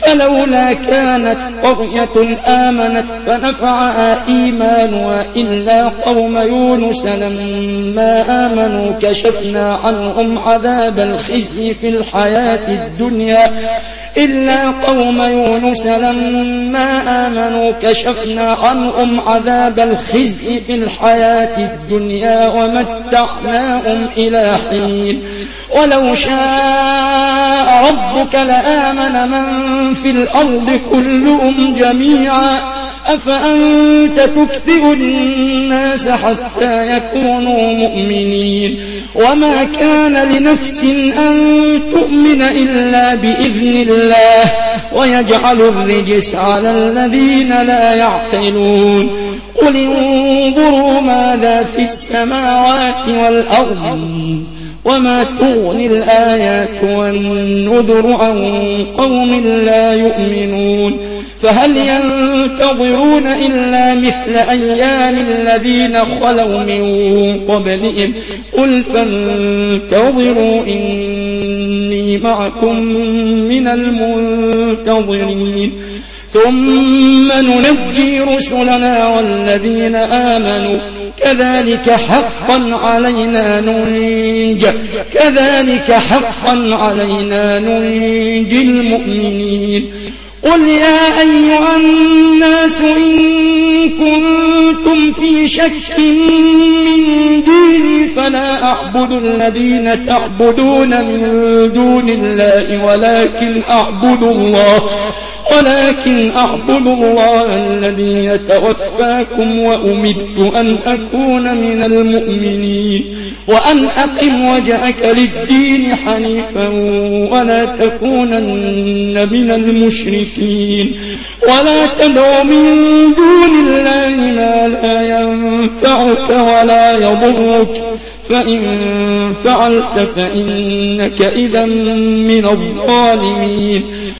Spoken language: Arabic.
فلولا كانت قرية آمنت فنفعها إيمانها إلا قوم يونس لما آمنوا كشفنا عنهم عذاب الخزي في الحياة الدنيا إلا قوم يونس لما آمنوا كشفنا عنهم عذاب الخزي في الحياة الدنيا ومتعناهم إلى حين ولو شاء ربك لآمن من في الأرض كلهم جميعا أفأنت تكذب الناس حتى يكونوا مؤمنين وما كان لنفس أن تؤمن إلا بإذن الله ويجعل الرجس على الذين لا يعقلون قل انظروا ماذا في السماوات والأرض وما تغني الآيات والنذر عن قوم لا يؤمنون فهل ينتظرون إلا مثل أيام الذين خلوا من قبلهم قل فانتظروا إني معكم من المنتظرين ثم ننجي رسلنا والذين آمنوا كذلك حقا علينا ننجي المؤمنين قل يا أيها الناس إن كنتم في شك من ديني فلا أعبد الذين تعبدون من دون الله ولكن أعبد الله الذي يتوفاكم وأمرت أن أكون من المؤمنين وأن أقم وجهك للدين حنيفا ولا تكونن من المشركين ولا تدع من دون الله ما لا ينفعك ولا يضرك فإن فعلت فإنك إذا من الظالمين